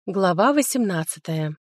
Глава 18.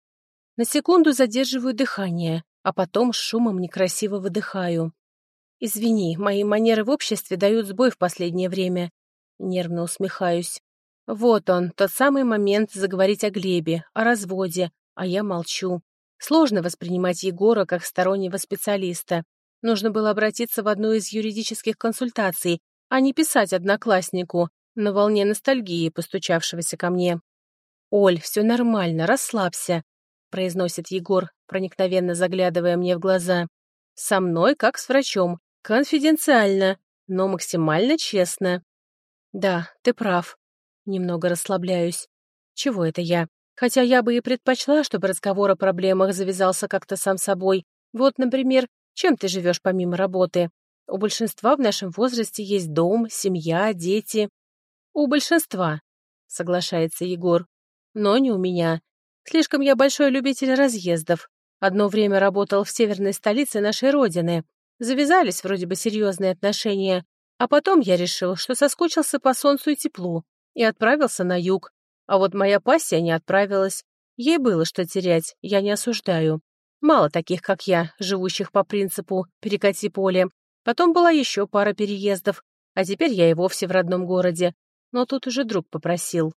На секунду задерживаю дыхание, а потом с шумом некрасиво выдыхаю. «Извини, мои манеры в обществе дают сбой в последнее время». Нервно усмехаюсь. Вот он, тот самый момент заговорить о Глебе, о разводе, а я молчу. Сложно воспринимать Егора как стороннего специалиста. Нужно было обратиться в одну из юридических консультаций, а не писать однокласснику на волне ностальгии, постучавшегося ко мне. «Оль, все нормально, расслабься», — произносит Егор, проникновенно заглядывая мне в глаза. «Со мной, как с врачом, конфиденциально, но максимально честно». «Да, ты прав». Немного расслабляюсь. Чего это я? Хотя я бы и предпочла, чтобы разговор о проблемах завязался как-то сам собой. Вот, например, чем ты живешь помимо работы? У большинства в нашем возрасте есть дом, семья, дети. У большинства, соглашается Егор. Но не у меня. Слишком я большой любитель разъездов. Одно время работал в северной столице нашей родины. Завязались вроде бы серьезные отношения. А потом я решил, что соскучился по солнцу и теплу, и отправился на юг. А вот моя пассия не отправилась. Ей было что терять, я не осуждаю. Мало таких, как я, живущих по принципу «перекати поле». Потом была еще пара переездов, а теперь я и вовсе в родном городе. Но тут уже друг попросил.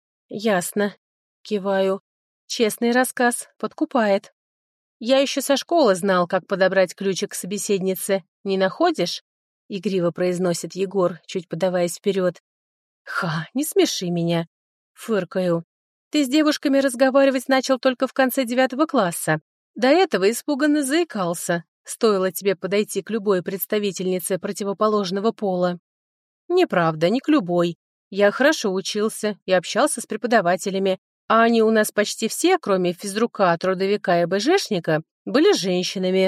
«Ясно», — киваю. «Честный рассказ подкупает. Я еще со школы знал, как подобрать ключик к собеседнице. Не находишь?» — игриво произносит Егор, чуть подаваясь вперед. «Ха, не смеши меня», — фыркаю. «Ты с девушками разговаривать начал только в конце 9 класса. До этого испуганно заикался. Стоило тебе подойти к любой представительнице противоположного пола». «Неправда, не к любой. Я хорошо учился и общался с преподавателями, а они у нас почти все, кроме физрука, трудовика и БЖшника, были женщинами».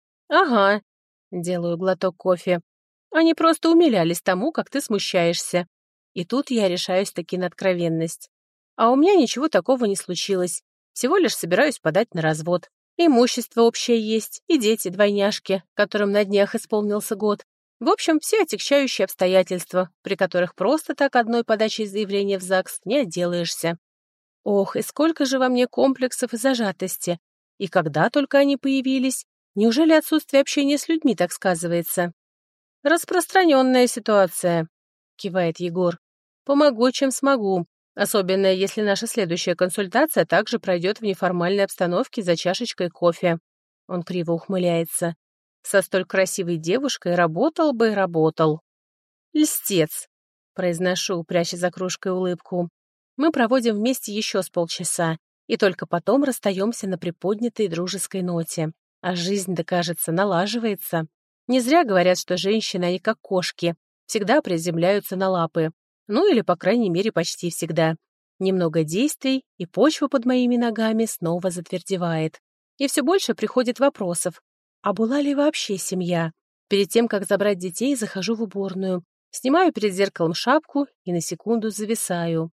«Ага», — делаю глоток кофе. «Они просто умилялись тому, как ты смущаешься». И тут я решаюсь таки на откровенность. А у меня ничего такого не случилось. Всего лишь собираюсь подать на развод. Имущество общее есть, и дети-двойняшки, которым на днях исполнился год. В общем, все отягчающие обстоятельства, при которых просто так одной подачей заявления в ЗАГС не отделаешься. Ох, и сколько же во мне комплексов и зажатости. И когда только они появились, неужели отсутствие общения с людьми так сказывается? «Распространенная ситуация», — кивает Егор. «Помогу, чем смогу, особенно если наша следующая консультация также пройдет в неформальной обстановке за чашечкой кофе». Он криво ухмыляется. «Со столь красивой девушкой работал бы и работал». «Льстец», — произношу, пряча за кружкой улыбку. Мы проводим вместе еще с полчаса, и только потом расстаемся на приподнятой дружеской ноте. А жизнь-то, кажется, налаживается. Не зря говорят, что женщины, они как кошки, всегда приземляются на лапы. Ну или, по крайней мере, почти всегда. Немного действий, и почва под моими ногами снова затвердевает. И все больше приходит вопросов. А была ли вообще семья? Перед тем, как забрать детей, захожу в уборную. Снимаю перед зеркалом шапку и на секунду зависаю.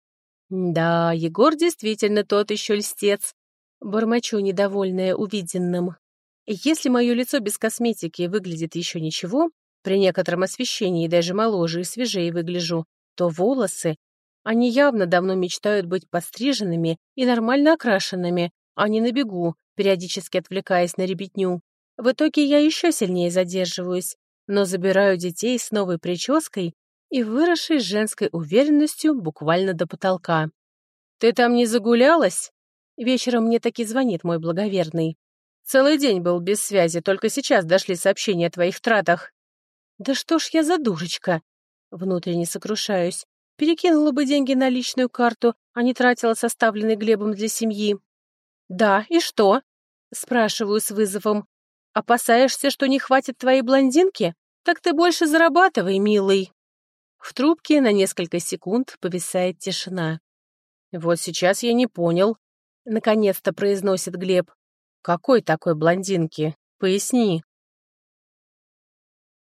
Да, Егор действительно тот еще льстец. Бормочу, недовольная увиденным. И если мое лицо без косметики выглядит еще ничего, при некотором освещении даже моложе и свежее выгляжу, то волосы, они явно давно мечтают быть подстриженными и нормально окрашенными, а не на бегу, периодически отвлекаясь на ребятню. В итоге я еще сильнее задерживаюсь, но забираю детей с новой прической и выросшей женской уверенностью буквально до потолка. «Ты там не загулялась?» Вечером мне таки звонит мой благоверный. «Целый день был без связи, только сейчас дошли сообщения о твоих тратах». «Да что ж я за дурочка?» Внутренне сокрушаюсь. Перекинула бы деньги на личную карту, а не тратила составленный Глебом для семьи. «Да, и что?» Спрашиваю с вызовом. «Опасаешься, что не хватит твоей блондинки? Так ты больше зарабатывай, милый». В трубке на несколько секунд повисает тишина. «Вот сейчас я не понял», — наконец-то произносит Глеб. «Какой такой блондинки? Поясни».